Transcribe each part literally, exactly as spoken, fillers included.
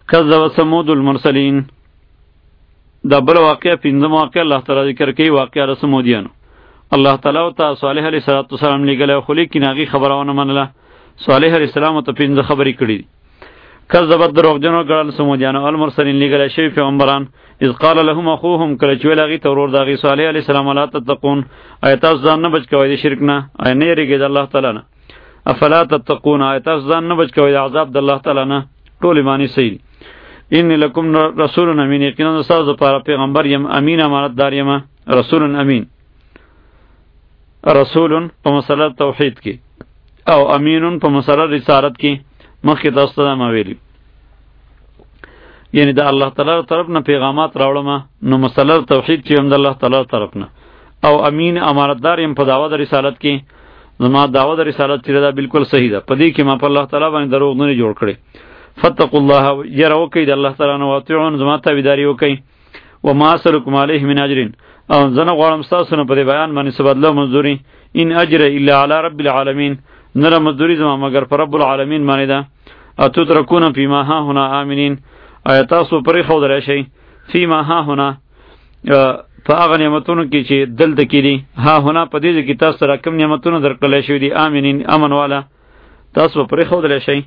کذب ثمود المرسلین. دا بل واقعہ پنځم واقعہ الله تعالی ذکر کوي، واقعہ د ثمودیانو. الله تعالی ته صالح علیه السلام لېږلی، خو لیکن هغې خبره ونه منله. صالح علیه السلام ته پنځه خبرې کړي دي. کذبت دروغجنو ګڼل ثمودیانو المرسلین لېږلی شوي پیغمبران. اذ قال لهم اخوهم، کله چې ویل هغې ته ورور د هغې صالح علیه السلام الا تتقون، آیا تاسو ځان نه بچ کوئ د شرک نه؟ آیا نه یېرېږئ د الله تعالی نه؟ افلا تتقون، آیا تاسو ځان نه بچ کوئ د عذاب د الله تعالی نه؟ ټولې معنی صحیح دي. انی لکم رسول امین، یقینا ستاسو دپاره پیغمبر یم، امین امانتدار یم. رسول امین، رسول په مسله توحید کې او امین په مسله رسالت کې مخکې تاسو ته ما ویلي، یعنی د الله تعالی طرف نه پیغامات راوړم، نو مسله توحید چې هم د الله تعالی طرف نه، او امین امانتدار یم په دعوه د رسالت کې. زما دعوه د رسالت چې دا بالکل صحیح ده، په دې کې ما په الله تعالی باندې دروغ نه جوړ کړی. فتقوا الله، یره وکئ د الله تعالی نه، واطیعون، زما تابعداري وکئ. وما اسألکم علیه من اجر، او زه نه غواړم ستاسو نه په دې بیان باندې څه بدله مزدوري. ان اجر الا علی رب العالمین، نه ده مزدوري زما مګر په رب العالمین باندې ده. اتترکون فیما هاهنا آمنین، آیا تاسو پرېښودلی شئ فیما هاهنا په هغه نعمتونو کې چې دلته کې دي، هاهنا په دې ځای کې تاسو سره کوم نعمتونه درکړلی شوي دي، آمنین امن والا، تاسو به پرېښودلی شئ.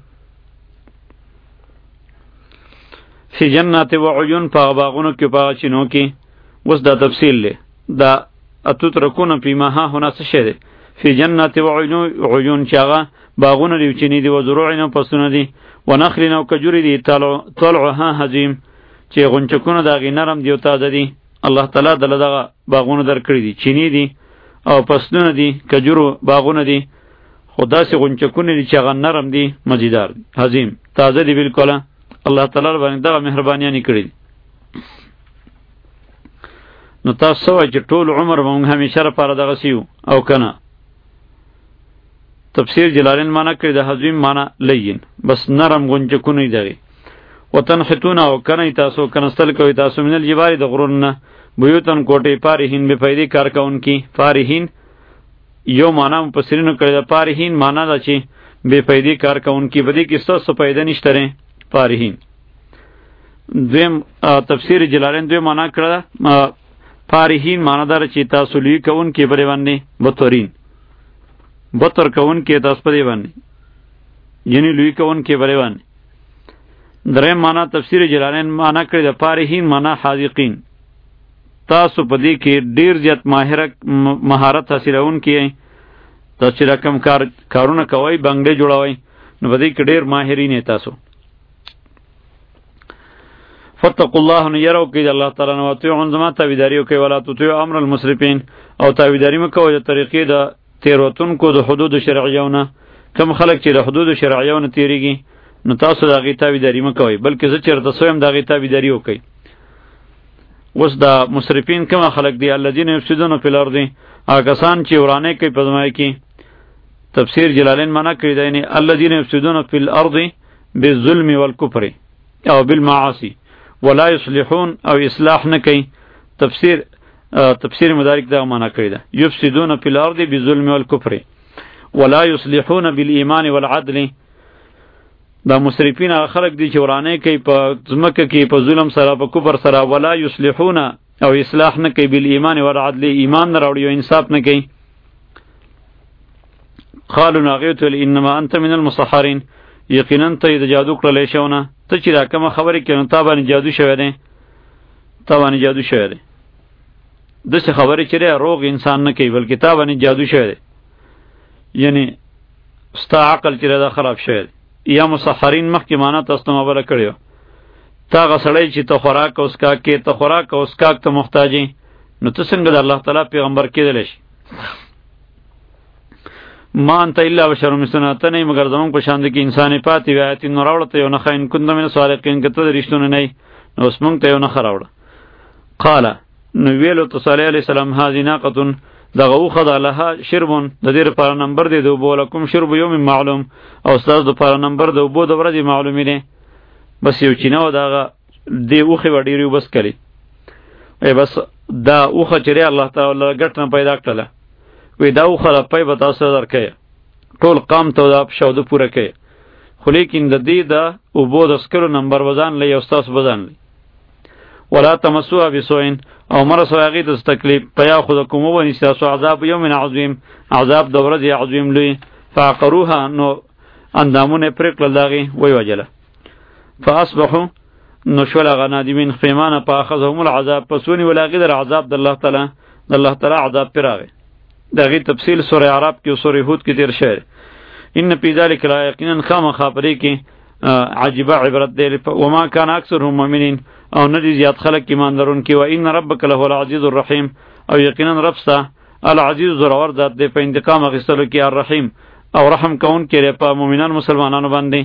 فی جنات و عیون، په هغه باغونو کې، په هغه چینو کې. اوس دا تفصیل دی، دا اتترکون فیما هاهنا څه شی دی؟ فی جنات و عیون چې هغه باغونه دي، چینې دي، و زروع او فصلونه دي، و نخل او کجورې دي، طلعها هضیم چې غنچکونه د هغې نرم دي او تازه دي. الله تعالی دله دغه باغونه درکړي دي، چینې دي او فصلونه دي، کجورو باغونه دي، خو داسې غنچکونه دي چې هغه نرم دي، مزیدار دي، هضیم، تازه دي بالکله. الله تعالی باندې دغه مهربانیانې کړي دي. نو تاسو څه وایئ چې ټول عمر به موږ همیشه لپاره دغسې یو او که نه؟ تفسیر جلالین معنی کړي د هضیم معنی لین، بس نرم غنچکونه دي دغې. وتنحتون، او کنئ تاسو، کنستل کوئ تاسو، من الجبال د غرونو نه، بیوتن کوټې، فارحین بفیدې کار کوونکي. فارحین یو معنی مفسرینو کړې ده، فارحین معنی ده چې بفیدې کار کوونکي، په دې کې ستاسو فایده نشته دی فارحین. دویم تفسیر جلالین دوی معنی کړه ده، فارحین معنی داره چې تاسو لوی کوونکي په دې باندې، بطرین بطر کوونکي تاسو په دې باندې، یعنی لوی کوونکي په دې باندې. دریم معنی تفسیر جلالین معنی کړی ده، فارحین معنی حاذقین، تاسو په دې کې ډیر زیات مهارت حاصلونکي یئ. تاسو چې رقم کار کارونه کوئ، بنګلې جوړوئ، نو په دې کې ډیر ماهرین یې تاسو. فتقوا الله، نو یره وکئ د الله تعالی نه، واطیعون، زما تابعداري وکئ. ولا تطیعوا امر المسرفین، او تابعداري مه کوئ د طریقې د تېروتونکو د حدودو شرعیو نه. کوم خلک چې د حدودو شرعیو نه تېرېږي، نو تاسو د هغې تابعداري مه کوئ، بلکې زه چېرته سوی یم د هغې تابعداري وکئ. اوس د مسرفین کومه خلک دي؟ الذین یفسدون فی الارض، هغه کسان چې ورانۍ کوي په ځمکه کې. تفسیر جلالین معنا کړی دی، یعنې الذین یفسدون فی الارض بالظلم والکفر او بالمعاصی ولا یصلحون، او اصلاح نه کوي. تفسیر تفسیر مدارک دا معنا کړی ده، یفسدون فی الارض بالظلم والکفر ولا یصلحون بالایمان والعدل. دا مسرفین هغه خلک دي چې ورانۍ کوي په ځمکه کې په ظلم سره، په کفر سره، ولا یصلحون، او اصلاح نه کوي، بالایمان والعدل، ایمان نه راوړي او انصاف نه کوي. قالوا هغې ته ویل انما انت من المسحرین، یقینا ته یې د جادو کړلی شونه، ته چې دا کومه خبرې کوې نو تا باندې جادو شوی دی، تا باندې جادو شوی دی. داسې خبرې چې دی روغ انسان نه کوي، بلکې تا باندې جادو شوی دی، یعنی ستا عقل چې دی دا خراب شوی دی. یا مسحرین مخکې معنا تاسو ته مبله کړې وه. ته هغه سړی چې ته خوراک او څښاک کې، ته خوراک او څښاک ته محتاج یې، نو ته څنګه د الله تعالی پیغمبر کېدلی شي؟ ما انت الا بشر مثلنا، ته نه یې مګر زموږ په شان دی کې انسان یې پاتې وي. آیت نو راوړه ته یو نښه، ان کنت من الصادقین، که ته د رښتونې نه یې، نو اوس موږ ته یو نښه راوړه. قال، نو ویلو ته صالح علیه السلام، هذه ناقة، دغه اوښه ده، لها شربون، د دې لپاره نمبر دی د اوبو، ولکم شرب یوم معلوم، او ستاسو دپاره نمبر د اوبو د ورځې معلومې دی. بس یو چینه و، دغه دې اوښې به ډېرې اوبه څکلې. ای بس دا اوښه چې دی الله تعالی ګټ نه پیدا کړله، وی دا اوښه ده پی به تاسو درکوي، ټول قام ته دا شوده پوره کوي، خو لیکن د دې د اوبو د سکرو نمبر وزن لې او ستاسو وزن لې. ولا تمسوها بسوء او مرسو هغې ته تکلیف فیاخذکم ونیسي تاسو عذاب یوم عظیم عذاب د ورځې عظیم لوی. فعقروها نو اندامونه یې پرې کړل د هغې ویې وجله. فاصبحوا نو شول هغه نادمین پښیمانه فاخذهم العذاب پس ونیول هغې در عذاب د الله تعالی د الله تعالی عذاب پرې راغی. د هغې تفصیل سورې اعراف کې او سورې هود کې تېر شوی. ان فی ذلک لا یقینا خامخا پرې کې عجیبه عبرت دی. وما کان اکثرهم مؤمنین او نه دي زیات خلک ایمان لرونکي. و ان ربک له العزیز الرحیم او یقینا رب ستا العزیز زورور ذات دی په انتقام اخیستلو کې الرحیم او رحم کوونکی دی په مؤمنان مسلمانانو باندې.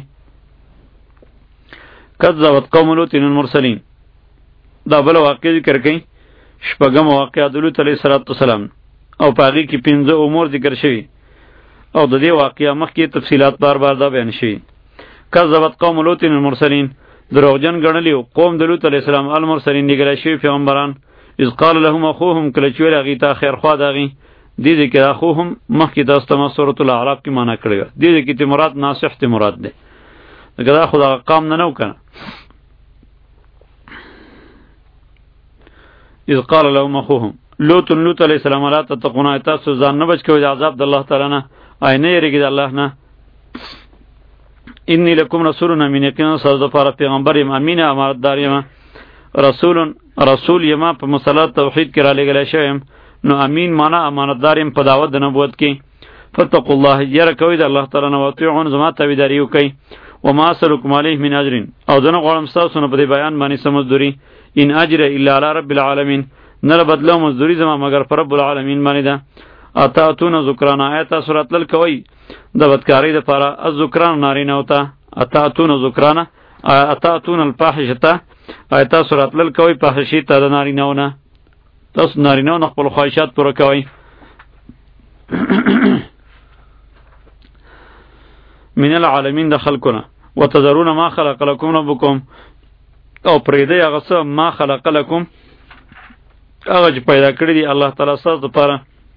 کذبت قوم لوط المرسلین دا بل واقع ذکر کړي شپږم واقعه د لوط علیه السلام او په هغې کې پنځه امور ذکر شوي او د دې واقعه مخکې تفصیلات بار بار دا بیان شوي. کذبت قوم لوط المرسلین دروغجن ګڼلي قوم د لوط علیه السلام المرسلین لېږلی شوي پیغمبران. اذ قال لهم اخوهم کله چې ویل هغې ته خیرخوا د هغې دې ځای کې اخوهم مخکې تاسو ته ما سورة الاعراف کې معنا کړې وه. دې ځای کې ته مراد ناصح ته مراد دی ځکه دا خو دغه قام نه نه و که نه. اذ قال لهم اخوهم لوط لوط علیه السلام لا تتقون تاسو ځان نه بچ کوئ د عذاب د الله تعالی نه آی نه یېرېږئ د الله نه. انی لکم رسول امین یقینا ستاسو دپاره پیغمبر یم امین امانتدار یم. رسول رسول یما په مسله توحید کې رالیږلی شوی یم نو امین معنا امانتدار یم په دعوت د نبوت کې. فتقوا الله یره کوئ د الله تعالی نه واطیعون زما تابعداري وکئ. وما اسألکم علیه من اجر او زه نه غواړم ستاسو نه په دې بیان باندې څه مزدوري. ان اجر الا علی رب العالمین نه له بدله مزدوري زما مګر په رب العالمین باندې ده. اتاتون ذکرانه آیا تاسو راتلل کوئ د بدکارۍ دپاره الذکران نارینهو ته. اتاتون ذکرانه اتاتون الفاحشته آیا تاسو راتلل کوئ فاحشې ته د نارینهو نه. تاسو نارینهو نه خپل خواهشات پوره کوئ. من العالمین د خلقونه وتذرون ما خلق لكم ربكم او پرېږدئ هغه څه ما خلق لكم هغه چې پیدا کړي دي الله تعالی ستاسو دپاره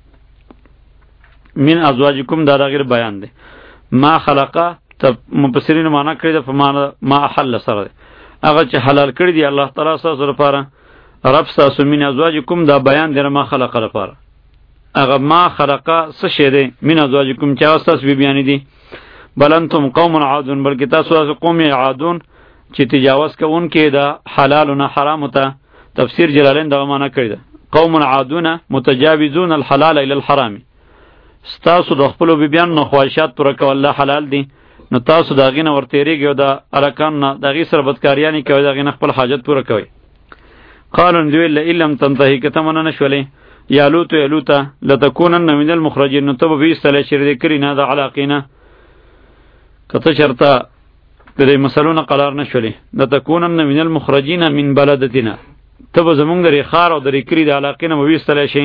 من ازواجکم دا د غیر بیان دی. ما خلقه ته مفسرینو معنا کړې ده په معنا ما احل سره دی هغه چې حلال کړي دي الله تعالی ستاسو لپاره رب ستاسو من ازواجکم دا بیان دی ما خلقه لپاره. هغه ما خلقه څه شی دی من ازواجکم چې هغه ستاسو بیبیانې دي. بل انتم قوم عادون بلکې تاسو هغه قوم عادون چې تجاوز کوونکي د حلال نه حرامو ته. تفسیر جلالین دغه معنا کړې ده قوم عادون متجاوزون الحلال الى الحرام. ستاسو د خپلو بیبیانو نه خواهشات پوره کول حلال دي نو تاسو د هغې نه ورتېرېږئ او د هلکانو نه د هغې سره بدکاریانې کوئ د هغې نه خپل حاجت پوره کوئ. قالو دوی لئن لم تنتهي که ته منع نه شولې یا لوطو یا لوطه لتکونن من المخرجین نو ته به ویستلی چې د کلي نه د علاقې نه که ته چېرته د دې مسلو نه قلار نه شولې لتکونن من المخرجین من بلدتنا ته به زمونږ د دې ښار او د دې کلي د علاقې نه به ویستلی شې.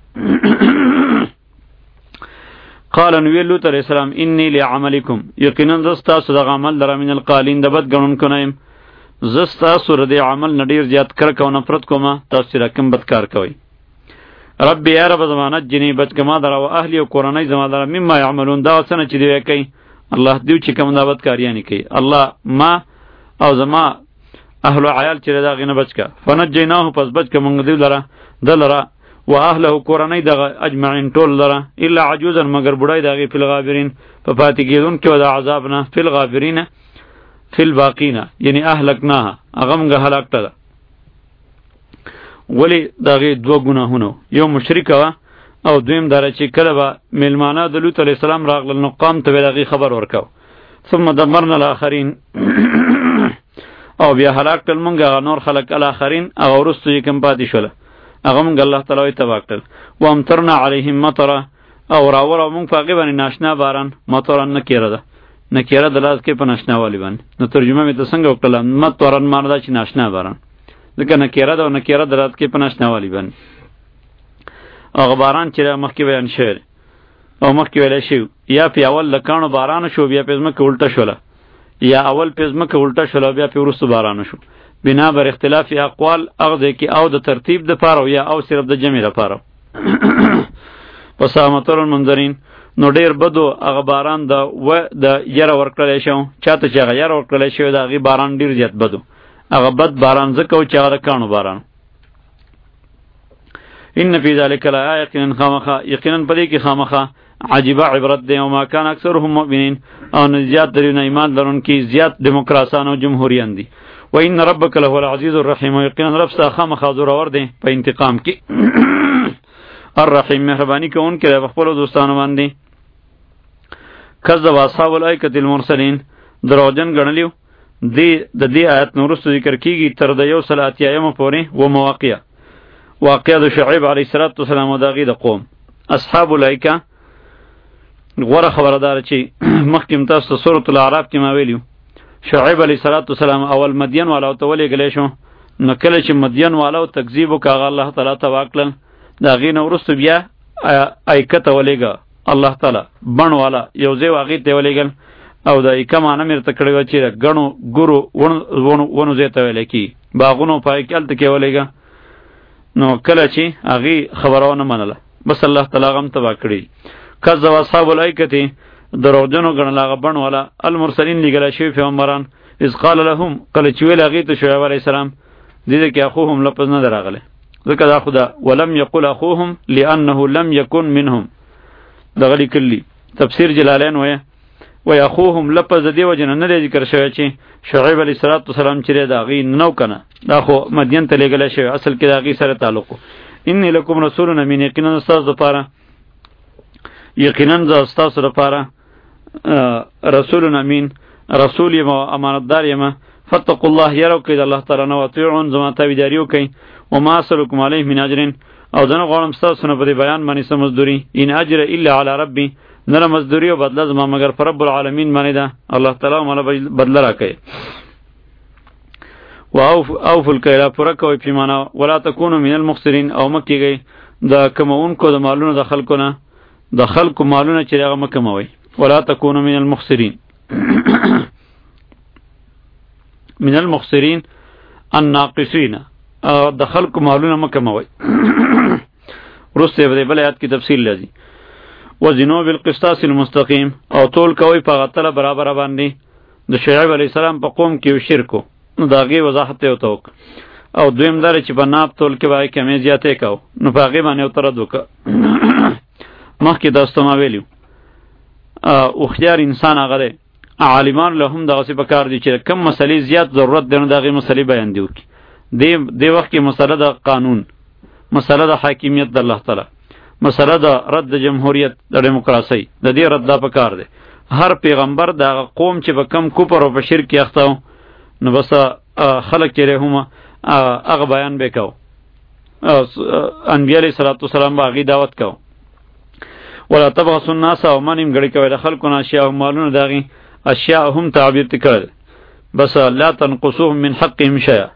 قال نو ویل لوط علیه السلام انی لعملکم یقینا زه ستاسو دغه عمل لره من القالین د بد ګڼونکو نه یم. زه ستاسو د دې عمل نه ډېر زیات کرکه او نفرت کومه تاسو چې راکم بدکار کوئ. ربي یا رب زما نجني بچ کما دره او اهلي او کورنۍ زما دره مما یعملون دا څه نه چې دوی کوي الله دیو چې کوم دا بدکاریانې کوي الله ما او زما اهل عیال چې دا غینه بچ کا فنجیناه پس بچ کا مونږ دی لره دلره و اهله کورنۍ دغه اجمعین ټول لره الا عجوزا مگر بډای دغه فی الغابرین په پاتې کېدون کې د عذاب نه فی الغابرین فی الباقین یعنی اهلکناها هغه موږ هلاک کړه. ولی دغه دوه ګناهونه یو مشرک و او دویم دره چې کله به میلمانه د لوط علیه السلام راغلل نو قام ته دغه خبر ورکاو ثم دمرنا الاخرین او بیا هلاک کړل موږ نور خلق الاخرین او ورستو یې کم پاتې شول هغه موږ الله تعالی تبا کړل. و امطرنا علیهم مطرا او راوړو موږ په هغې باندې ناشنا باران مطرا نکیره ده نکیره د لاس کې په ناشنا والي باندې نو ترجمه مې ته څنګه وکړله مطرا معنا ده چې ناشنا باران ځکه نکیره ده او نکیره د لاس کې په ناشنا والي باندې هغه باران چې مخکې بیان شوی او مخکې ویلی شوي یا پې اول له کاڼو بارانو شو بیا پې ځمکه الټه شوله یا اول پې ځمکه الټه شوله بیا پې وروستو بارانو شو بنا بر اختلاف اقوال اغه کې او د ترتیب د پاره یا او صرف د جمع لپاره. پس امتر المنذرین نو ډیر بدو هغه باران د و د یره ورکړل شو چاته چې هغه یره ورکړل شو د هغه باران ډیر زیات بدو هغه بد باران زکه چې هغه کانو باران ان فی ذلک لآیة یقینا خامخا یقینا پدې کې خامخا عجیبه عبرت دی او ما کان اکثرهم مؤمنین او نه زیات درونه ایمان لرونکي زیات دیموکراسان او جمهوریان دي و ان ربک له العزیز الرحیم یقینا رب ستا خامخا زورور دی په انتقام کې الرحیم مهربانی کوونکی دی په خپلو دوستانو باندې کذب اصحاب الایکة المرسلین دروغجن ګڼلیو دی د دې آیت نو وروسته ذکر کیږي تر د یو سل اتیایمه پورې و مواقع واقع د شعیب علیه السلام او د هغې د قوم اصحاب الایکه غوره خبردار چې مخکې تاسو ته سورة الاعراف کې ما ویلیو شعیب علیه السلام اول مدین والاو ته ولېږلی شو نو کله چې مدین والاو تکذیب وکړ هغه الله تعالی تباه کړل د هغې نه وروسته بیا ایکه ته ولېږه الله تعالی بڼ والا یو ځای و هغې ته یې ولېږل او د ایکه معنه مې درته کړې وه چې د ګڼو ګورو ونو ځای ته ویلی کېږي باغونو په هغې کې هلته کې ولېږه نو کله چې هغې خبره ونه منله بس الله تعالی هغه هم تباه کړي کذب اصحاب الایکة دروغجنو ګڼل هغه بڼ والا المرسلین لیږلی شوي پیغمبران اذ قال لهم کله چې ویل هغې ته شعیب علیه السلام دې ځای کې اخوهم لفظ نه دی راغلی ځکه دا خو ده ولم یقل اخوهم لانه لم یکن منهم دغه لیکلي تفسیر جلالین وایه وایي اخوهم لفظ د دې وجې نه نه دی ذکر شوی چې شعیب علیه السلام چې دی د هغې نه و که نه دا خو مدین ته لیږلی شوی اصل کې د هغې سره تعلق و انی لکم رسول امین یقینا ستاسو دپاره یقینا زه ستاسو دپاره رسول امین رسول یم او امانتدار یم فتقوا الله یره وکړئ د الله تعالی نه واطیعون زما تابعداري وکړئ وما اسألکم علیه من اجر او زه نه غواړم ستاسو نه په دې بیان باندې څه مزدوري ان اجر الا علی ربي نه مزدوري او بدله زما مگر پر رب العالمین باندې ده الله تعالی مله بدله راکوي واوفوا الکیل پوره کوئ پیمانه ولا تکونوا من المخسرین او مه کیږئ د کموونکو د مالونو د خلکو نه د خلکو مالونه چې هغه مه کموئ ولا تکونوا من المخسرین من المخسرین الناقصین د خلکو مالونه مه کموئ وروسته به د بل آیات کې تفصیل لري وزنوا بالقسطاس المستقیم او تول کوئ په هغه تله برابره باندې د شعیب علیه السلام په قوم کې یو شرک و نو د هغې وضاحت یې ورته وکړه او دویم دا چې په ناب تول کې به هغې کمې زیاتې کوو نو په هغې باندې ورته رد وکړه مخکې تاسو ته ما ویلي هوښیار انسان هغه دی عالمان له هم دغسې په کار دي چې کم مسلې زیات ضرورت دی نو د هغې مسلې بیان دي وکړي دې وخت کې مسله د قانون مسله د حاکمیت د الله تعالی مسله د رد د جمهوریت د ډیموکراسۍ د دې رد دا په کار دی هر پیغمبر د هغه قوم چې به کم کوپر او په شرک کې اخته و نو بس خلق چې هم هغه بیان به کو انبیاء علیه السلام به هغې دعوت کو ولا تبغسوا الناس او منیم ګړی کوي د خلکو نه اشیاء مالونه د هغې اشیاء هم تعبیر ته کړل بس لا تنقصوهم من حقهم شیئا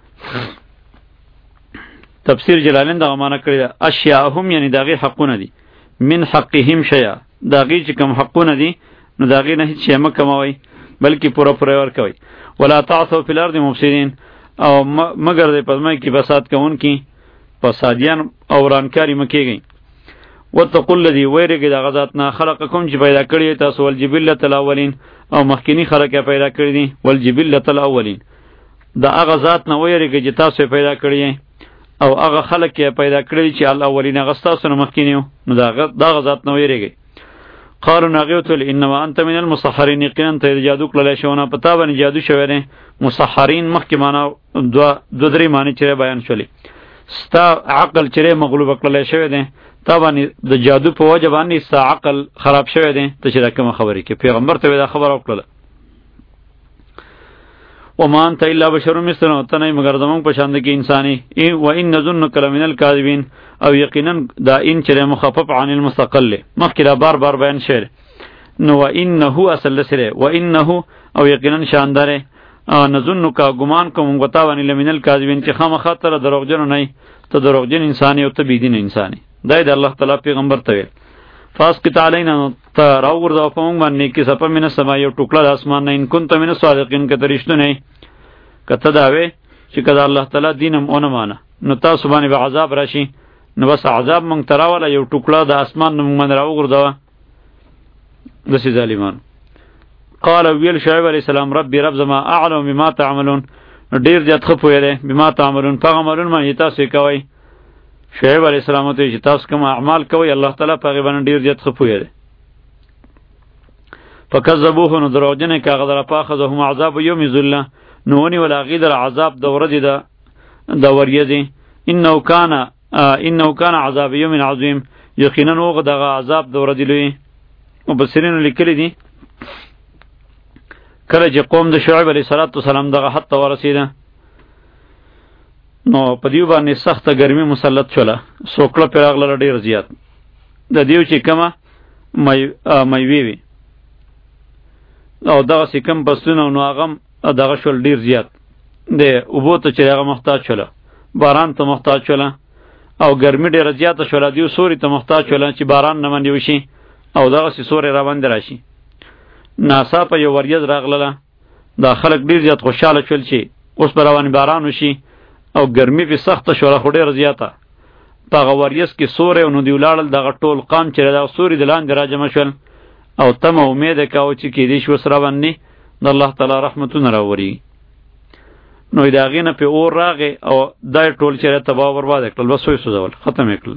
تفسیر جلالین دغه معنی کړی ده اشیاء هم یعنی د هغې حقونه دي من حقهم شیئا د هغې چې کوم حقونه دي نو د هغې نه هېڅ شی مه کموئ بلکې پوره پوره ورکوئ ولا تعثوا فی الارض مفسدین او مگر د په ځمکه کې فساد کوونکي فسادیان او ورانکاري مه کیږئ واتقوا الذي ویرېږئ د هغه ذات نه خلقکم چې پیدا کړي یې تاسو والجبلة الاولین او مخکیني خلق یې پیدا کړي دي والجبلة الاولین د هغه ذات نه ویرېږئ چې تاسو یې پیدا کړي یې او هغه خلق یې پیدا کړي چې الاولین هغه ستاسو نه مخکیني وو نو د هغه ذات نه ویرېږئ قالوا ناغیوت انما انت من المسحرین یقینا ته جادو کړلی شونه په تا باندې جادو شوی دی مسحرین مخکې معنا دوه دوه درې معنی چې بیان شولې ستا عقل چې مغلوبه کړلی شوی دی تا باندې د جادو په وجه باندې ستا عقل خراب شوی دی ته چې دا کومه خبرې کې پیغمبر ته دا خبره وکړله وما انت الا بشر مثلنا ته نه مگر زمونږ په شان کې انساني و ان نظنک لمن الکاذبین او یقینا دا ان چې مخفف عن المستقل مخکې دا بار بار بیان شعر نو و انه اصل سره و انه او یقینا شاندار نظنک ګمان کوم غتا ونی لمن الکاذبین چې خامخا تر دروغجن نه ته دروغجن انساني او ته بيدین انساني دا د الله تعالی پیغمبر ته ویل فاسقط علینا ته راوغور دا په مونږ باندې کې سپه من السما یو ټوکړه د اسمان نه ان كنت من الصادقین که ترشتو نه کته دا وی چې کله الله تعالی دینم اون مانه نو تاسو باندې به عذاب راشي نو بس عذاب مونږ تراوله یو ټوکړه د اسمان نه مونږ باندې راوغور دا دسی ظالمان. قال ویل شعیب علیہ السلام ربی رب زما اعلم بما تعملون ډیر زیات خپوی دی بما تعملون په عملون باندې تاسو کوي. شعیب علیہ السلام ته چې تاسو کوم اعمال کوي الله تعالی په هغه باندې ډیر زیات خپوی دی. فکذبوه نو دروغجنې کاغه در پاخذهم عذاب یوم ذله نونی ولا غیدر عذاب د ورځې د د وریځې انه کان انه کان عذاب یوم عظیم یقینا وغه دغه عذاب د ورځې لوی. مبصرین لیکلی دي کله چې قوم د شعیب علیه السلام دغه حد ته ورسېده نو په دیو باندې سخته ګرمي مسلط شوله سوکړه پرې راغله ډېر زیات. د دیو چې کومه میوې وي او دغسې کم فصلونه نو هغه هم دغه شول ډېر زیات د اوبو ته چې هغه محتاج شوله باران ته محتاج شوله او ګرمي ډېره زیاته شوله دیو سوري ته محتاج شوله چې باران نه باندې وشي او دغسې سوری را باندې راشي. ناڅاپه یو وریځ راغله دا خلک ډېر زیات خوشحاله شول چې اوس به روانې باران وشي او ګرمي پې سخته شوله خو ډېره زیاته په هغه وریځ کې سوری نو دوی ولاړل دغه ټول قام چې دغه سوري د لاندې را جمع شول او تمه امید یې کوه چې کیدای شي اوس را باندې د الله تعالی رحمتونه راوري. نو د هغې نه پې اور راغی او دا یې ټول چې تباه برباد یې کړل بس ویې سوځول ختم یې کړل.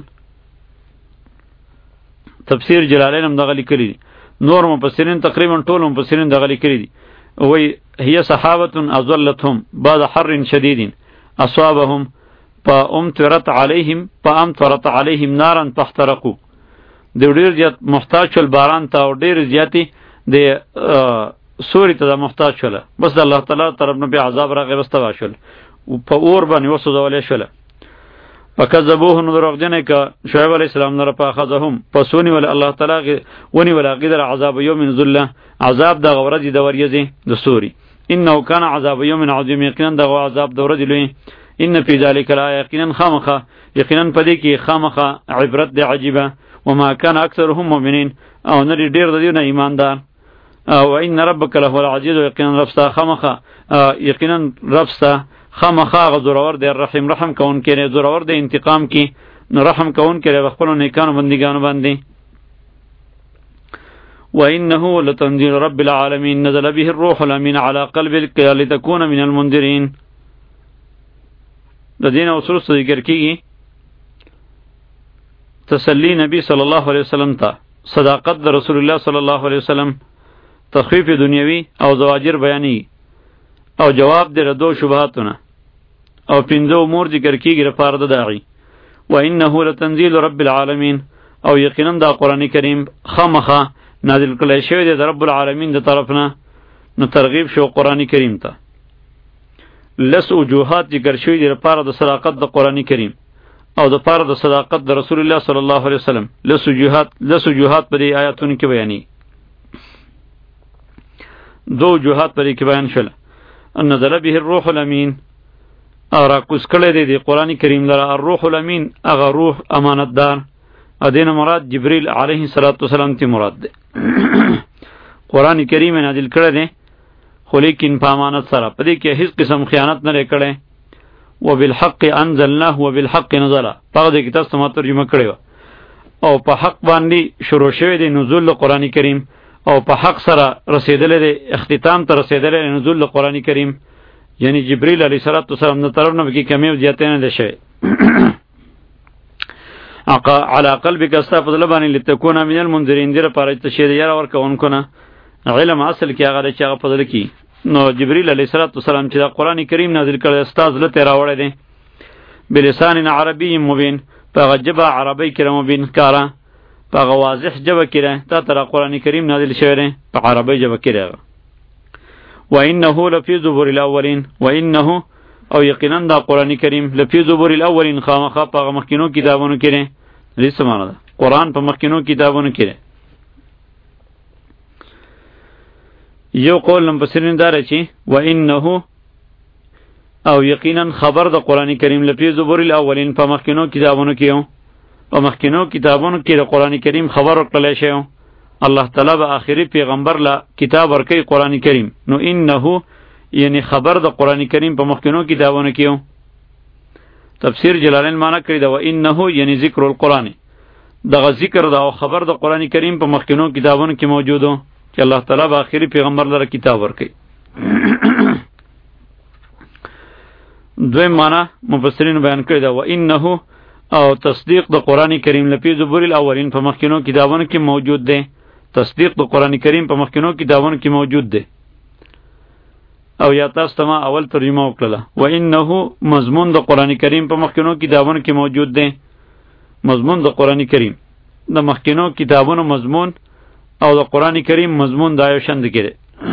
تفسیر جلالین هم دغه لیکلی دي. نور مفسرین تقریبا ټول مفسرین دغه لیکلی دي وایي هي صحابة اضلتهم بعد حر شدید اصابهم فامطرت علیهم فامطرت علیهم نارا فاحترقوا. د ډېر زیات محتاج شول باران ته او ډېر زیاتې د سوري ته محتاج شوله بس د الله تعالی طرف نه بیا عذاب راغی بس تباه شول په اور باندې وسوځولی شوله. فکذبوه نو دروغجنې که شعیب علیه السلام نه فاخذهم پس ونیول الله تعالی ونیول هغې در عذاب یوم ذله عذاب دغه ورځې د وریځې د سوري. انه کان عذاب یوم عظیم یقینا دغه عذاب د ورځې لوی. ان فی ذلک لآیه یقینا خامخه یقینا په دې کې خامخه عبرت دی عجیبه. وما کان اکثرهم مؤمنین او نه ډېر د دې نه ایماندار. و ان ربک لهو العزیز یقینا رب ستا خامخه یقینا رب ستا خامخا هغه زورور دی رحیم رحم کوونکی دی زورور دی انتقام کی نو رحم کوونکی دی خپلو نیکانو بندګانو باندې. وانه لتنزیل رب العالمین نزل به الروح الامین علی قلبک لتکون من المنذرین. د دین اصول ذکر کیږي تسلی نبی صلی الله علیه وسلم ته صداقت د رسول الله صلی الله علیه وسلم تخفیف دنیوی او زواجر بیانی او جواب دی ردو شبهاتونه او پنځه امور ذکر کیږي لپاره د داعی. و انه لتنزیل رب العالمین او یقینا دا قرآن کریم خامخا نازل کړی شوی دی د رب العالمین د طرفنا. نو ترغیب شو قرآن کریم ته. لس وجوهات ذکر شوی دی لپاره د صداقت د قرآن کریم او د لپاره د صداقت د رسول الله صلی الله علیه وسلم. لس وجوهات لس وجوهات په دې آیاتونو کې بیانې دو وجوهات په دې کې بیان شول. نزل به الروح الامین او راکوز کړی دی د قرآن کریم لره الروح الامین هغه روح امانتدار ادین مراد جبریل علیه السلام تی مراد دی. قرآن کریم نازل کړی دی خو لیکن په امانت سره په دې کې هیڅ قسم خیانت نه لري کړی. وبالحق انزلناه وبالحق نزل هغه د کتاب سم ترجمه کړی و او په حق باندې شروع شوی دی نزول قرآن کریم او په حق سره رسیدلی دی اختتام ته رسیدلی دی نزول قرآن کریم یعنی جبریل علیه السلام نه طرف نه کې کمی او زیاتی نه ده شوی. علی قلبک ستا په زړه باندې لتکون من المنذرین دې لپاره چې ته د یاره ورکوونکو نه علم اصل کې هغه دی چې هغه په زړه کې نو جبریل علیه السلام چې دا قرآن کریم نازل کړی ستا زړه ته یې راوړی دی بلسان عربي مبین په هغه ژبه عربۍ کې مبین ښکاره په هغه واضح ژبه کې دی تا ته قرآن کریم نازل شوی دی په عربۍ ژبه کې دی. وانه لفی زبور الاولین وانه او یقینا دا قرآن کریم لفی زبور الاولین خامخا په هغه مخکینو کتابونو کې دی. دې څه معنی ده؟ قرآن په مخکینو کتابونو کې دی. یو قول مفسرین دا دی چې وانه او یقینا خبر د قرآن کریم لفی زبور الاولین په مخکینو کتابونو کې یو په مخکینو کتابونو کې د قرآن کریم خبر ورکړلی شوی الله تعالی به آخري پیغمبر له کتاب ورکوي قرآن کریم نو انه یعنی خبر د قرآن کریم په مخکینو کتابونو کې یو. تفسیر جلالین معنی کړی دا و انه یعنی ذکر القرآن دغه ذکر دا او خبر د قرآن کریم په مخکینو کتابونو کې موجودو چې الله تعالی به آخري پیغمبر لره کتاب ورکړي. دویم معنا مفسرین بیان کړی دا و انه او تصدیق د قرآن کریم لپی زبور الاولین په مخکینو کتابونو کې موجود دی. تصدیق د قرآن کریم په مخکینو کتابونو کې موجود دی. او یا تاسو ته ما اول ترجمه وکړه و انه مضمون د قرآن کریم په مخکینو کتابونو کې موجود دی. مضمون د قرآن کریم د مخکینو کتابونو مضمون او د قرآن کریم مضمون دا یو شان دی.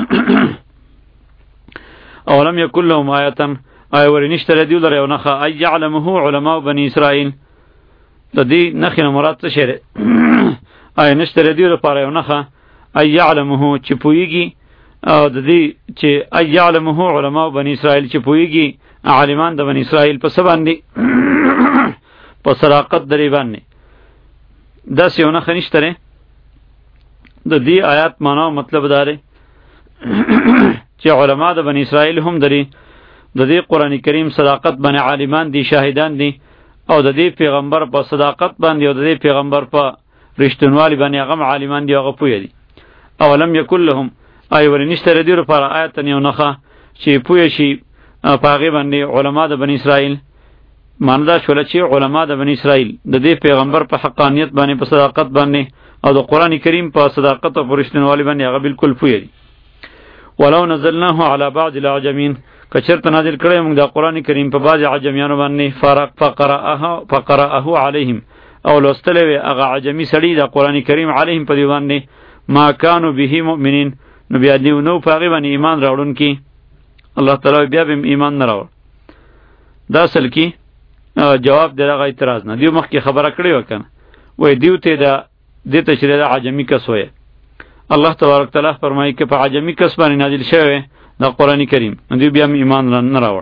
اولم یکن لهم آیه آیا ورنشته لدیو لره یو نخه ای یعلمه علماء بنی اسرائیل. د دې نخې نه مراد څه شی دی؟ آیا نشته لدیو لپاره یو نخه ای یعلمه چې پوهیږي او د دې چې ای یعلمه علماء بنی اسرائیل چې پوهیږي عالمان د بنی اسرائیل په څه باندې په صداقت درې باندې داسې یو نښه نشته دی. د دې آیات معنا او مطلب دا دی چې علما د بنی اسرائیل هم درې د دې قرآن کریم صداقت باندې عالمان دي، شاهدان دي، او د دې پیغمبر په صداقت باندې او د دې پیغمبر په رښتینوالي باندې هغه عالمان دي، هغه پوه دي. اولم یکن لهم ای ورنشته لدی لپاره آیت یو نښه چې پوه شي په هغې باندې علما د بنی اسرائیل. معنی دا شوله چې علما د بنی اسرائیل د دې پیغمبر په حقانیت باندې په صداقت باندې او د قرآن کریم په صداقت او په رښتینوالي باندې هغه بالکل پوه دي. ولو نزلناه علی بعض الاعجمین کچرته نازل کړی موږ د قرآن کریم په بعض عجمیانو باندې فرق فقرأه فقرأه علیهم او لوستلی وی هغه عجمی سړي د قرآن کریم علیهم په دې باندې ما کانوا به مؤمنین نو بیا دیو نو په هغې باندې ایمان راوړونکي. الله تعالی بیا به ایمان نه راوړ. دا اصل کې جواب دی دغه اعتراض نه. دیو مخکې خبره کړې وه که نه وایي دیو ته د دې ته چې د عجمي کس وایه. الله تبارک تعالی فرمایي که په عجمي کس باندې نازل شوی دا قرآن کریم نو دوی بیا هم ایمان نه راوړ.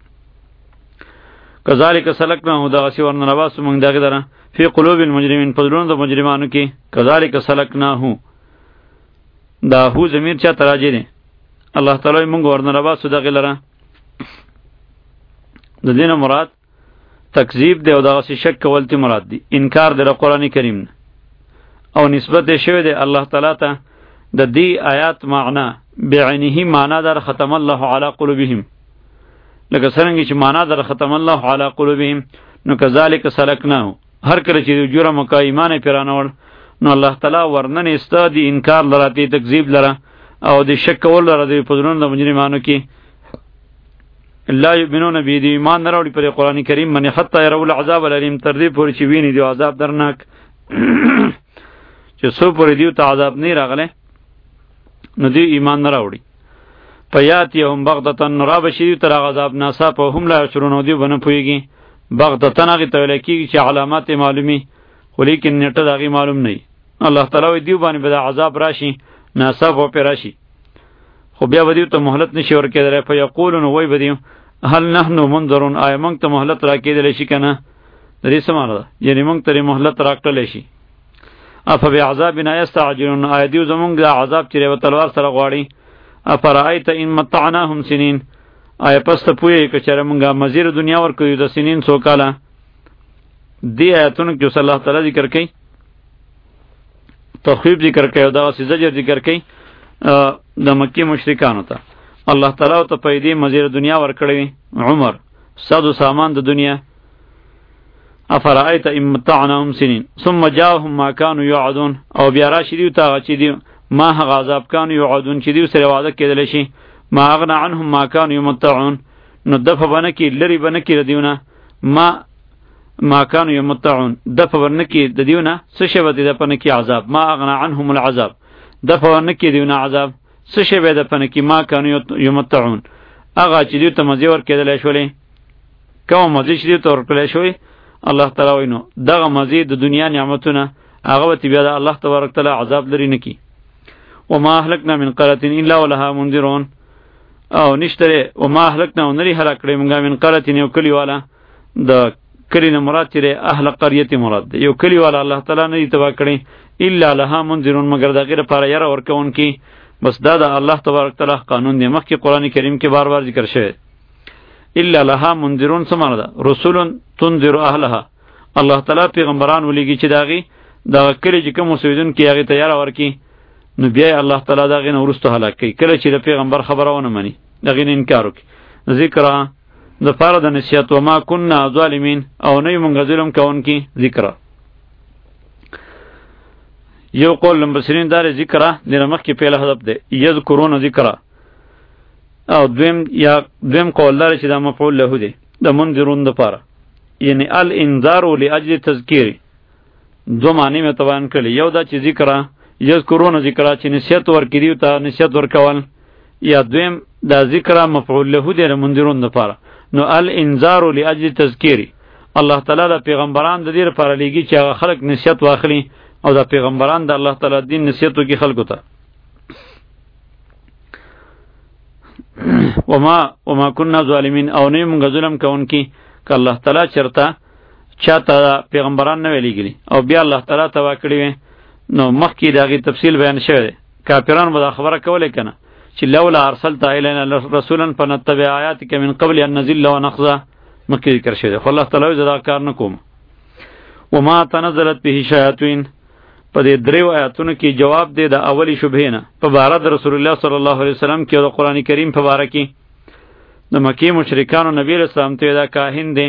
کذالک سلکناه دغسې ورننباسو موږ د هغې دره فی قلوب المجرمین په زړونو د مجرمانو کې. کذالک سلکناه دا هو ضمیر چا ته راجع دی؟ الله تعالی موږ ورننباسو د هغې لره. د دې نه مراد تکذیب دی او دغسې شک کول تی مراد دی، انکار دی د قرآن کریم نه او نسبت دی شوی دی الله تعالی ته د دې آیات معنا بعینه معنا در ختم الله علی قلوبهم. لکه څرنګه چې معنا در ختم الله علی قلوبهم نو کذالک سلکناه هر کله چې جرم وکړ ایمان یې پرې رانوړ نو الله تعالی ورننې استه د انکار لره د تکذیب لره او د شک کول لره د په زړونو د مجرمانو کې. لا یؤمنون به دی ایمان نه راوړي پر قرآن کریم باندې حتی یروا العذاب الالیم تر دې پورې چې ویني دی عذاب درناک. چې څو پورې دیو ته عذاب نه راغلی نو دی ایمان نه راوړي. فیاتیهم بغتة را بشي تر عذاب ناصاف هم لا یشعرون دی بنه پویږي. بغتة هغې ته ویل کېږي چې علامات معلومي خو لیکن نیټه د هغې معلوم نه وي. الله تعالی وایي دیو باندې به د عذاب راشي ناصاف او پرې راشي خو بیا به دیو ته مهلت نشي ورکېدلی. فیقولون وایي به دیو هل نحن منظرون آیا موږ ته مهلت راکېدلی شي که نه؟ د دې څه معنی ده؟ یعنې موږ ته مهلت راکړلی شي. افبعذابنا یستعجلون آیا دیو زمونږ د عذاب چې په تلوار سره غواړي. افرأیت ان متعناهم سنین آیا پس ته پوهېږې که چېرې موږ مزید دنیا ورکوي د سنین څو کاله. دې آیتونو کې اوس الله تعالی ذکر کوي، تخویب ذکر کوي او دغسې زجر ذکر کوي د مکې مشرکانو ته. الله تعالی ورته په دې مزید دنیا ورکړی وي، عمر، صد و سامان د دنیا. افرأیت ان متعناهم سنین ثم جاءهم ما كانوا يوعدون او بیا راشي دیو ته هغه چې دیو ما هغه عذاب کانو یوعدون چې دیو سره وعده کېدلی شي. ما اغنى عنهم ما كانوا يمتعون نو دفع به نه کړي لرې به نه کړي د دیو نه ما ما كانوا يمتعون دفع به نه کړي د دیو نه څه شی به دفع نه کړي عذاب. ما اغنى عنهم العذاب دفع به نه کړي دیو نه عذاب څه شی به دفع نه کړي ما كانوا يمتعون هغه چې دیو ته مزې ورکېدلی شولې کومه مزې چې دیو ته ورکړلی شوی الله تعالی وایي نو دغه مزې د دنیا نعمتونه هغه به بیا د الله تبارک تعالی عذاب لرې نه کړي. وما اهلکنا من قرية الا ولها منذرون او نشتره وما اهلکنا او نری هلاک کړی موږ من قرية یو کلی والا د کلی نه مراد چې اهل قرية مراد دی یو کلی والا الله تعالی نه دی تبا کړی الا لها منذرون مگر د غیر لپاره یره ورکوونکي. بس دا د الله تبارک تعالی قانون دی. مخکې قرآن کریم کې بار بار ذکر شوی الا لها منذرون څه معنی ده؟ رسول تنذر اهلها. الله تعالی پیغمبران ولیږي چې داغي دغه کلی چې کوم اوسیدونکي هغې ته یاره ورکړي نو بیا الله تعالی دا غینه ورستو هلاک کوي. کله چې د پیغمبر خبره ونه مني دا غینه انکار وکړي. ذکر د پاره د نصیحت و ما كنا ظالمین او نه مونږ ظلم کوونکی. ذکر یو قول لمبسرین دار ذکر د مخ کې پیله هدف ده یذکرون ذکر او دویم یا دویم قول دار چې دا مفعول له دی د منذرون د پاره یعنی الانذار لاجل تذکیر. دو معنی مې توان کړي. یو دا چې ذکر یذکرون ذکر چې نصیحت ورکړي ته نصیحت ورکول، یا دویم دا ذکر مفعول له دی د منذرون د پاره. نو الانذار لاجل تذکیر الله تعالی د پیغمبران د دې لپاره لګي چې هغه خلق نصیحت واخلي او د پیغمبران د الله تعالی دین نصیحت وکي خلقو ته. وما وما كنا ظالمین او نه مونږ ظلم کوونکی. که الله تعالی چرته چاته پیغمبران نه ویلېږي او بیا الله تعالی توا کړی وي نو مخکې دغه تفصیل بیان شوی دی. کافران به دا خبره کولې کنه چې لولا ارسلت الینا رسولا فنتبع آیاتک من قبل ان نذل ونخزى مخکې ذکر شوی دی. خو الله تعالی زدا کار نه کوم. وما تنزلت به شیاطین په دې دریو آیاتونو کې جواب دی د اولی شبهه نه په باره د رسول الله صلی الله علیه وسلم کې او د قران کریم په باره کې. د مکی مشرکانو نبی اسلام ته دا کاهن دی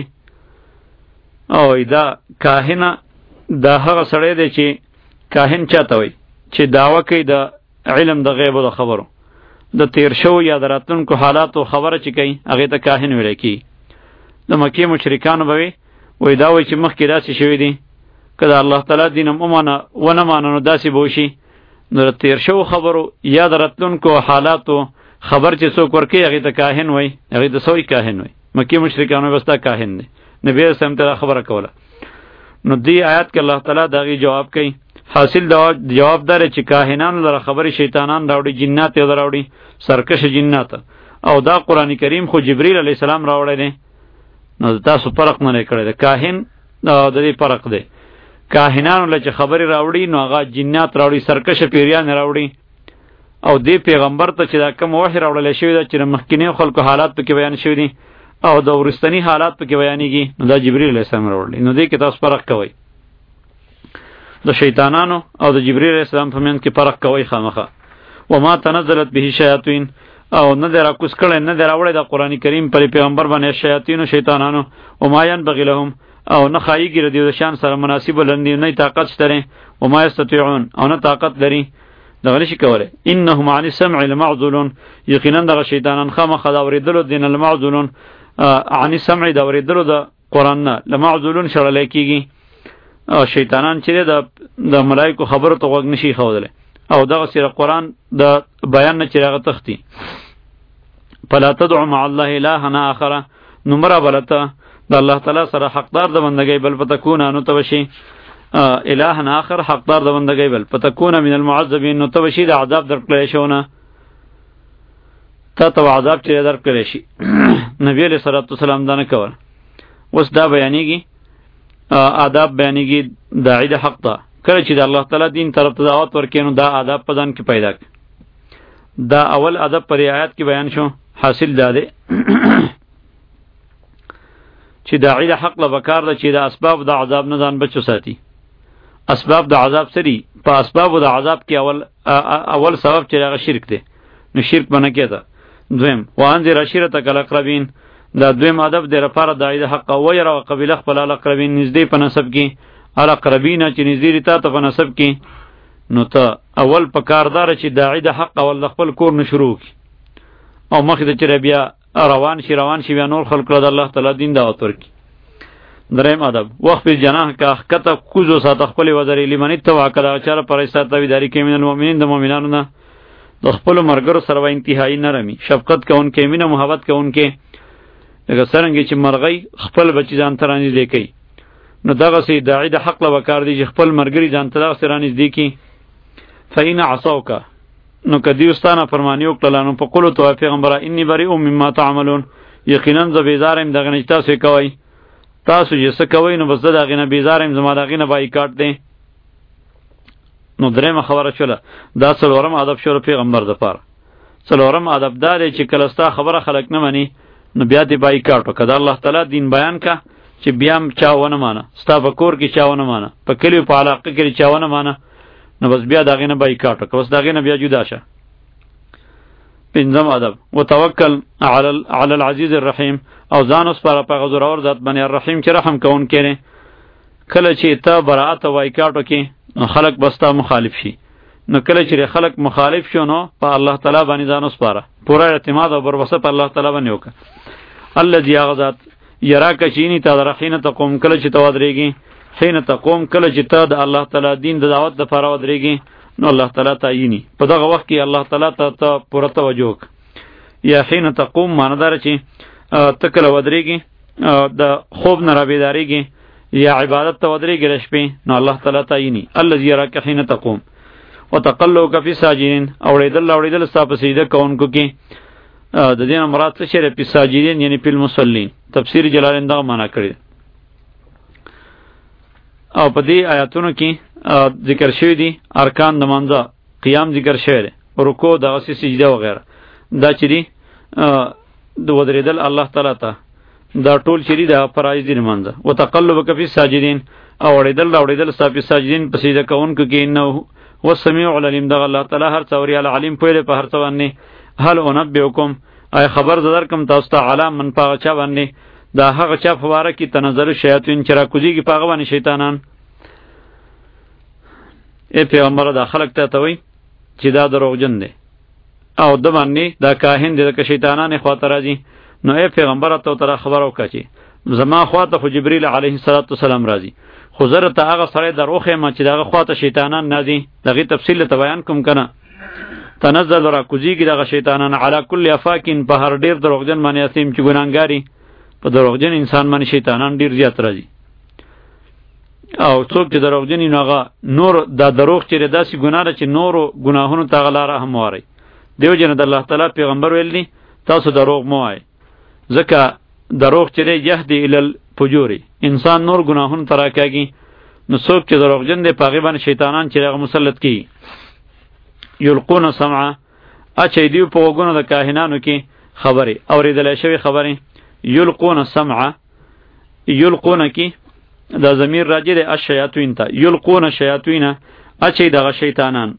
او دا کاهن دا هغه سړی دی چې کاهن چاته وي چې دعوه کوي د علم د غیب او د خبرو د تیر شو یا د راتلونکو حالاتو خبره چې کوي هغه ته کاهن ویل کی. د مکی مشرکانو به وي وای دا وای چې مخکې داسې شوی دی کله الله تعالی دین ومانه ونه مانو داسې بوشي نو تیر شو خبرو یا د راتلونکو حالاتو خبر چې څوک ورکی هغه ته کاهن وای هغه ته سوی کاهن وای. مکی مشرکانو بستا کاهن دی نبی اسلام ته خبره کوله. نو دی آیات کې الله تعالی دغه جواب کوي. حاصل دا جواب دار چې کاهنانو لره خبرې شیطانان راوړي جنات یې راوړي سرکش جنات او دا قران کریم خو جبرئیل علی السلام راوړی دی. نو تاسو فرق نه کړی د کاهن د دې فرق دی. کاهنانو لچ خبرې راوړي نو هغه جنات راوړي سرکش پیریان راوړي او دی پیغمبر ته چې دا کوم وحی راوړل شوی دا چې مخکینی خلکو حالات په کې بیان شوی دي او د ورستنی حالات په کې بیانېږي نو دا جبرئیل علیه السلام راوړي. نو دې کې تاسو فرق کوئ د شیطانانو او د جبرئیل علیه السلام په منځ کې فرق کوئ خامخه. وما تنزلت به شیاطین او نه درا کوس کړه نه درا وړي د قران کریم پر پیغمبر باندې شیاطین او شیطانانو او ما ينبغي لهم او نه خایګی ردی د شان سره مناسب لندې نه طاقت شته او ما یستطيعون او نه طاقت لري دغه شي کوله. انهم عن السمع لمعذولون یقینا د شیطانان خامخه دا ورېدلو دین المعذولون عن السمع دا ورېدلو د قران نه لمعذولون شړل کیږي او شیطانان چې د د ملائکه خبرو ته وګ نشي خوله او دغه سره قران د بیان نه چیرغه تختی. فلا تدعو مع الله الها اخر نمره بلته د الله تعالی سره حقدار د بندګۍ بل پتكون انو توشي الها اخر حقدار د بندګۍ بل پتكون من المعذبين نو توشي د عذاب درکړې شونه تا ته عذاب چې درکړې شي. نبی علیہ الصلوۃ والسلام دا نه کول. اوس دا بیانېږي آداب بیانېږي داعی د حق ته کله چې د الله تعالی دین طرف ته دعوت ورکینو دا آداب پدان کې پیدا ک. دا اول ادب پر آیات کې بیان شو. حاصل دا دی چې داعی د حق له بکار ده چې د اسباب د عذاب نه ځان بچو ساتي. اسباب د عذاب سری په اسباب د عذاب کې اول اول سبب چې هغه شرک دی نو شرک باندې کېده. دویم وانذر عشیرتک الاقربین دا دویم ادب د لپاره داعی د حق او یره قبیله خپل الاقربین نږدې په نسب کې الاقربین چې نږدې ته ته په نسب کې نو ته اول په کاردار چې داعی د حق او خپل کور نه شروع کی او مخې ته چې بیا روان شي روان شي بیا نور خلق له الله تعالی دین دعوت ورکی. دریم ادب وقت په جناح کا کته کوزو سات خپل وزری لمن تو کړه چر پر ایسات ویداری کې من المؤمنین د مؤمنانو نه د خپل مرګرو سره انتهایی نرمي شفقت کوونکې مینه محبت کوونکې لکه څنګه چې مرغۍ خپل بچی ځان ترانی دی کوي نو دغه سي داعی د حق له وکړ دی چې خپل مرګري ځان ترانی دی کی. فإن عصوک نو کدی واستانه فرمانی وکړه نو په قولو تو پیغمبر انی بریء مما تعملون یقینا ز بیزارم دغه نه تاسو کوي تاسو یې څه کوي نو بس دغه نه بیزارم زما دغه نه بایکاټ دی. نو درېمه خبره شوله دا څلورم ادب شو پیغمبر د پاره. څلورم ادب دا دی چې کله ستا خبره خلک نه مانی نو بیا دې بایکاټ وکړه. الله تعالی دین بیان کا چې بیا چا ونه مانه ستا په کور کې چا ونه مانه په کلیو په علاقه کې چا ونه مانه نو بس بیا داغې نه بایکاټ وکړه، بس داغې نه بیا جدا شه. پنځم ادب وتوکل علی علی العزیز الرحیم، او ځان وسپاره په هغه زورور ذات باندې الرحیم چې رحم کوونکی دی. کله چې ته براءت او بایکاټ وکړې نو خلق بس تا مخالف شي، نو کله چې خلق مخالف شو نو په الله تعالی باندې ځان وسپاره، پورا اعتماد او بروسه په الله تعالی باندې وکړه. الذي هغه ذات یراک چینی تا درخینه تقوم، کله چې ته ودرېږي، حين تقوم کله چې ته د الله تعالی دین د دعوت د لپاره ودرېږي نو الله تعالی تعینی په دغه وخت کې الله تعالی ته ته پوره توجه وک. یا حين تقوم معنی دار چې ته کله ودرېږي د خوب نه رابیدارېږي یا عبادت ته ودرېږي د شپې نو الله تعالی تعینی. الذي یراک حين تقوم وتقلبک فی الساجدین، اوړېدل اوړېدل ستا په سجده کوونکو کې. د دې نه مراد څه شی دی؟ فی الساجدین یعنی فی المصلین. تفسیر جلالین دغه معنا کړی. او په دې آیاتونو کې ذکر شوی دي ارکان د منځه، قیام ذکر شوی دی، رکوع، دغه سجده وغیره. دا چې دي د ودرېدل الله تعالی ته، دا ټول چې دي د فرایض دي منځه. وتقلبک فی الساجدین، او اوړېدل اوړېدل ستا فی الساجدین په سجده کوونکو کې. انه هو السمیع العلیم، دغه الله تعالی هر څه اوري، العلیم پوهه دی په هر څه باندې. هل انبئکم، ای خبر زدر کم تاسو ته علی من په هغه چا باندې، دا هغه چا په باره کې تنزل الشیاطین چې راکوزېږي په هغه باندې شیطانان. ای پیغمبره دا خلق ته ته وایي چې دا دروغجن دی او د باندې دا کاهن دی، که شیطانان یې خواته راځي. نو ای پیغمبره ته ورته خبره وکړه چې زما خواته خو جبریل علیه السلام راځي، خو زه راته هغه سړی در وښیم چې د هغه خواته شیطانان نه دي. د هغې تفصیل ته بیان کوم که نه. تنزل راکوزېږي دغه شیطانان علی کل افاکین، په هر ډېر دروغجن باندې اثیم چې ګناهګاري، په دروغجن انسان باندې شیطانان ډېر زیات راځي. او څوک چې دروغجن وي نو هغه نور دا دروغ چې دی داسې ګناه ده چې نورو ګناهونو ته هغه لاره هم وارئ. دیو جنه د الله تعالی پیغمبر ویل دي تاسو دروغ مه وایئ، ځکه دروغ چې دی یهدي الی الفجور، انسان نور ګناهونو ته راکاږي. نو څوک چې دروغجن دی په هغې باندې شیطانان چې هغه مسلط کیږي. یلقون سمعه، اچوي دوی په غوږونو د کاهنانو کې خبرې، اورېدلی شوې خبرې. یلقون سمعه، یلقون کې دا ضمیر راجع دی الشیاطین ته. یلقون شیاطین، اچوي دغه شیطانان.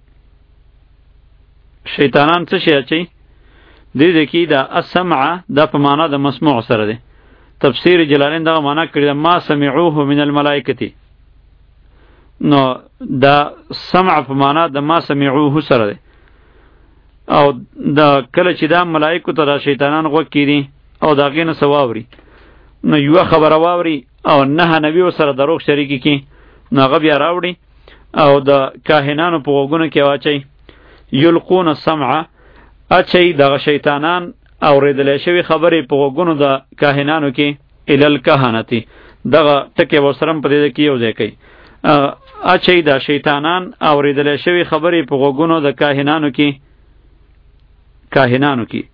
شیطانان څه شی اچوي؟ دې دې کې دا السمعه دا په معنا د مسموع سره دی. تفسیر جلالین دغه معنا کړی ده ما سمعوه من الملائکه. نو دا سمع په معنا د ما سمعوه سره دی. او دا کله چې دا ملائکو ته دا شیطانان غوږ کړي او د هغې نه څه واوري، نو یوه خبره واوري او نه نبي ورسره دروغ شریکي کړي، نو هغه بیا راوړي او د کاهنانو په غوږونو کې واچوي. یلقون السمعه، اچوي دغه شیطانان اورېدلی شوي خبرې په غوږونو د کاهنانو کې. الی الکهنة، دغه ټکی به ورسره هم په دې کې یو ځای کوي. اچوي دا شیطانان اورېدلی شوي خبرې په غوږونو د کاهنانو کې کاهنانو کې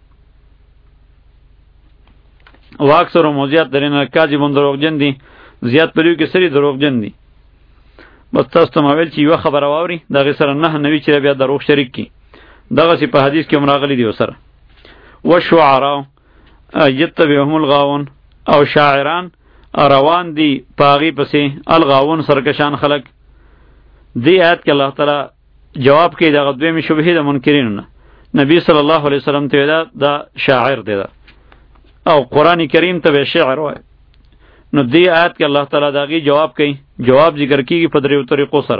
او اکثر موضوعات درینه کاذبون دروغجن دي، زیات پریو کې سری دروغجن دي. بس تاسو ته ما ویل چې یوه خبره واوري د هغې سره نه نوي چې بیا دروغ شریک کړي. دغسې په حدیث کې هم راغلي دي ورسره. والشعراء یتبعهم الغاوون، او شاعران روان دي په هغې پسې الغاوون سرکشان خلک. دې آیت کې الله تعالی جواب کوي دغه دویمې شبهې د منکرینو نه. نبی صلی الله علیه وسلم ته دا دا شاعر دی دا، او قرآن کریم ته به شعر وای. نو دې آیت کې الله تعالی د هغې جواب کوي. جواب ذکر کیږي په دریو طریقو سره.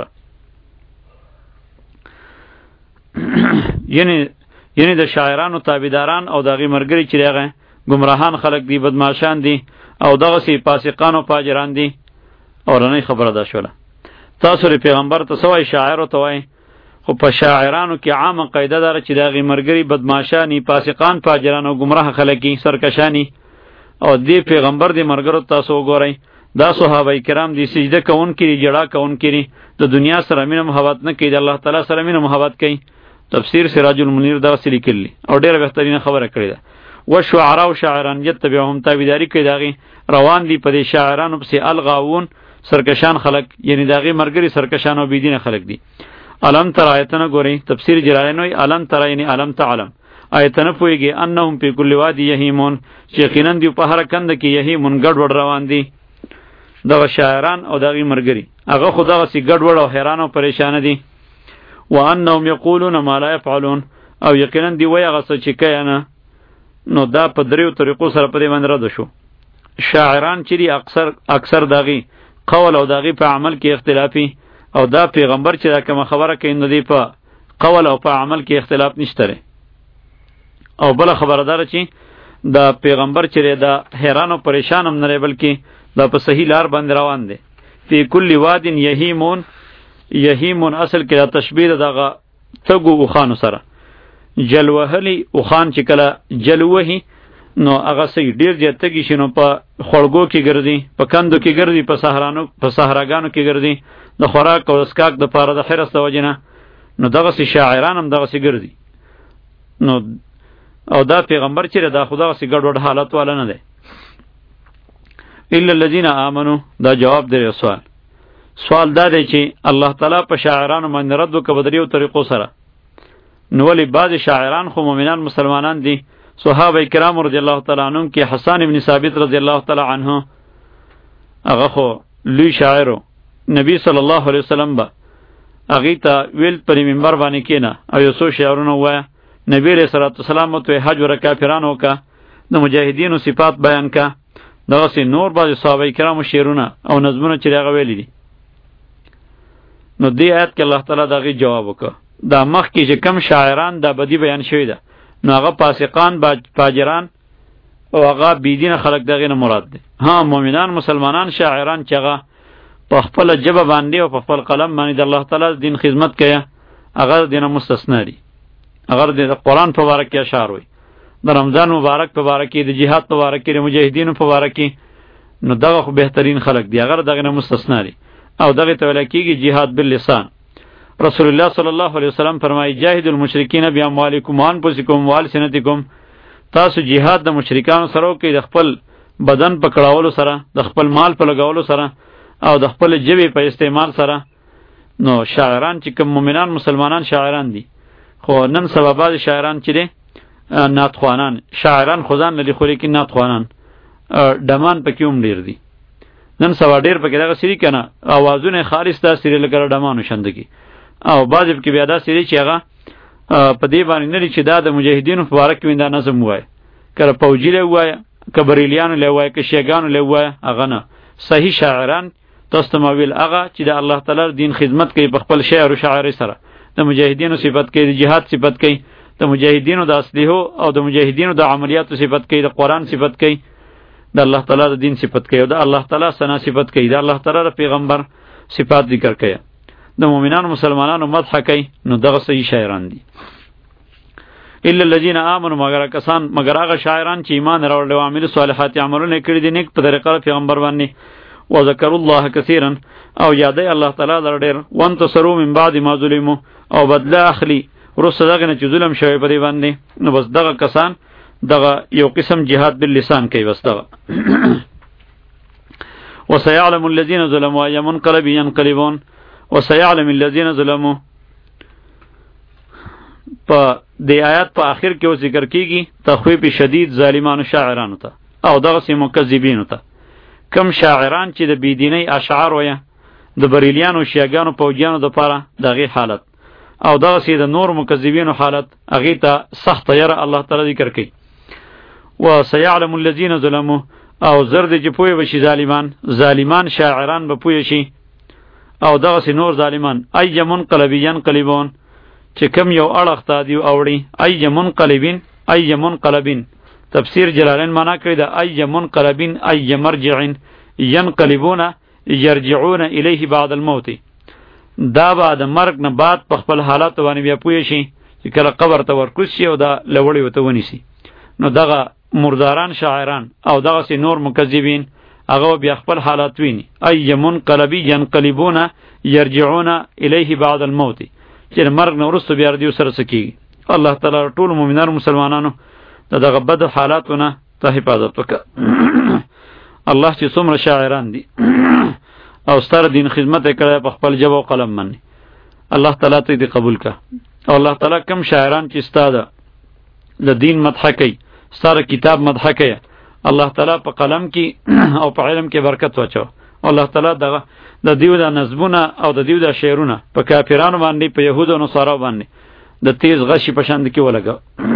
یعنی یعنی د شاعرانو تابعداران او د هغې ملګري چې هغه ګمراهان خلک دي، بدماشان دي او دغسې فاسقان او فاجران دي. اورنۍ خبره دا شوله. تاسو پیغمبر ته څه وایئ؟ شاعرو ته وایئ. خو په شاعرانو کې عامه قاعده داره چې د هغې ملګري بدماشانی، فاسقان، فاجران او ګمراه خلک دي، سرکشانی. او دې پیغمبر دې ملګرو تاسو وګورئ، دا صحابه کرام دي سجده کوونکي دي، ژړا کوونکي دي، د دنیا سره مینه محبت نه کوي، د الله تعالی سره مینه محبت کوي. تفسیر سراج المنیر دغسې لیکلي او ډېره بهترینه خبره کړې ده. والشعراء شاعران یتبعهم تابعداري کوي د هغې، روان دي په دې شاعرانو پسې الغاوون سرکشان خلک، یعنی د هغې ملګري سرکشان او بېدینه خلک دي. علم تر آیتونه ګورئ. تفسیر جلالین وایي علم تر یعنی علم تعلم، آیتونه پوهېږي انهم فی کل وادي یهیمون، چې یقینا دوی په هره کنده کې یهیمون ګډوډ روان دي. دغه شاعران او د هغې ملګري هغه خو دغسې ګډوډ او حیران او پریشانه دي. وانهم یقولون ما لا یفعلون او یقینا دی وای هغه څه چې کوي نه. نو دا په دریو طریقو سره په دې باندې رد شو. شاعران چې دی اکثر اکثر داغي قول او داغي په عمل کې اختلافي، او دا پیغمبر چې دا کوم خبره کوي نو دی په قول او په عمل کې اختلاف نشته. او بل خبردار چې دا پیغمبر چې دا حیران او پریشان هم نه بلکې دا په صحیح لار باندې روان دی. فی کل واد یهیمون، یهیمون اصل کې دا تشبیه دغه تګو او خانو سره. جلوهلی او خان چې کله جلوهی نو هغه سي ډیر زیات تګی شنو په خړګو کې ګرځي، په کندو کې ګرځي، په صحرانو په صحراګانو کې ګرځي د خوراک او اسکاک د پاره د حرس د وجنه. نو دغه سي شاعران هم دغه سي ګرځي. نو او دا پیغمبر چې دا خدا سي ګډوډ حالت والا نه دی. الا الذين امنوا، دا جواب دی سوال. سوال دا دی چې الله تعالی په شاعرانو باندې رد وکړ بدریو طریقو سره. نو ولی بعض شاعران خو مؤمنان مسلمانان دي. صحابه کرام رضی الله تعالی عنهم کې حسان ابن ثابت رضی الله تعالی عنه هغه خو لوی شاعرو، نبی صلی الله علیه وسلم با هغه ته ویل پر منبر باندې کېنه او یو څو شعرونه وایه. نبی علیہ الصلوۃ والسلام ته حج ور کافرانو کا د مجاهدینو صفات بیان کا. دغه سي نور بعض صحابه کرامو شعرونه او نظمونه چې هغه ویلي دي. نو دې آیت کې الله تعالی دغه جواب وکړه. دا مخ کې چې کم شاعران دا بدی بیان شوی ده، نو هغه فاسقان فاجران او هغه بيدین خلق دغه نه مراد دي. ها مؤمنان مسلمانان شاعران چې هغه په خپل جبه باندې او په خپل قلم باندې د الله تعالی دین خدمت کوي، هغه دینه مستثنا دي. اگر د قرآن په باره کې اشعار وي، د رمضان مبارک په باره کې، د جهاد په باره کې، د مجاهدینو په باره کې، نو دغه خو بهترین خلق دي، هغه دغه نه مستثنا دي او دغه ته ویل کېږي جهاد باللسان. رسول الله صلی الله علیه وسلم فرمایي جاهد المشرکین باموالکم وانفسکم والسنتکم، تاسو جهاد د مشرکانو سره کوي د خپل بدن په کړهولو سره، د خپل مال په لګولو سره او د خپل جبې په استعمال سره. نو شاعران چې کوم مؤمنان مسلمانان شاعران دي، خو نن سبا بعض شاعران چې دي نعتخوانان، شاعران خودان لري خو لیکن نعتخوانان ډمان پکې هم ډیر دي. نن سبا ډیر پکې دغه سری کنه اوازونه خالص دا سری لګره ډمانو شندګي، او بعض کې بیا دا سری چې هغه په دې باندې نه چې دا د مجاهدینو په اړه کې دا نظم وای، کله فوجي له وای، کبریلیانو له وای، که شیګانو له وای، هغه نه. صحیح شاعران تاسو ته ویل هغه چې د الله تعالی دین خدمت کوي په خپل شعر او شاعري سره، د مجاهدینو صفت کوي، د جهاد صفت کوي، د مجاهدینو د اسلحو او د مجاهدینو د عملیاتو صفت کوي، د قرآن صفت کوي، د الله تعالی د دین صفت کوي، او د الله تعالی ثنا صفت کوي، د الله تعالی د پیغمبر صفات ذکر کوي، د مؤمنانو مسلمانانو مدح کوي. نو دغه صحیح شاعران دي. الا الذين امنوا، مگر کسان مگر هغه شاعران چې ایمان راوړل او عمل صالحات عملونه کړی دي نیک په طریقه پیغمبر باندې. وذكر الله كثيرا، او یادې الله تعالی لر ډیر. وانتصروا من بعد ما ظلموا، او بدله اخلي ورسره دغه نه چې ظلم شوی په دی باندې. نو بس دغه کسان دغه یو قسم جهاد باللسان کوي. بس دغه وسيعلم الذين ظلموا اي منقلب ينقلبون. وسيعلم الذين ظلموا په دې آیات په آخر کې و ذکر کیږي تخویف شدید ظالمانو شاعرانو ته او دغه سي مکذبینو ته. کم شاعران چې د بيدینی اشعار وایي د بریلیانو شیګانو پوجانو د پاره دغه حالت او دغه سي د نور مکذبینو حالت، هغه ته سخت ير الله تعالی ذکر کوي. وسيعلم الذين ظلموا، او زرد چې پوي وشي ظالمان، ظالمان شاعران به پوي شي، او دغه سي نور ظالمان. اي منقلبين قلبون، چې کم یو اړخ ته دی اوړي. اي منقلبين، اي منقلبين تفسیر جلالین معنا کړی دا اي منقلبين اي مرجعين ينقلبون يرجعون الیه بعد الموت. دا بعد مرګ نه بعد په خپل حالات باندې بیا پوي شي چې کله قبر ته ورکوس شي او دا لوړی وته ونیسي. نو دغه مرداران شاعران او دغه سي نور مکذبین هغه بیا خپل حالات ویني. اي منقلبي ينقلبون يرجعون الیه بعد الموت، چې مرګ نه ورسته بیا ردی سره سکی. الله تعالی ټول مؤمنان مسلمانانو دغه بد حالاتونه ته حفاظت وکړه. الله چې څومره شاعران دي او ستر دین خدمت کړي په خپل جبه او قلم باندې، الله تعالی ته دې قبول کړه. او الله تعالی کم شاعران چې ستاده د دین مدح کوي، ستاره کتاب مدح کوي، الله تعالی په قلم کې او په علم کې برکت واچو الله تعالی دغه د دیو د نظمونه او د دیو د شعرونه په کافرانو باندې په يهودو او نصارا باندې د تیز غشي په شان کې ولګا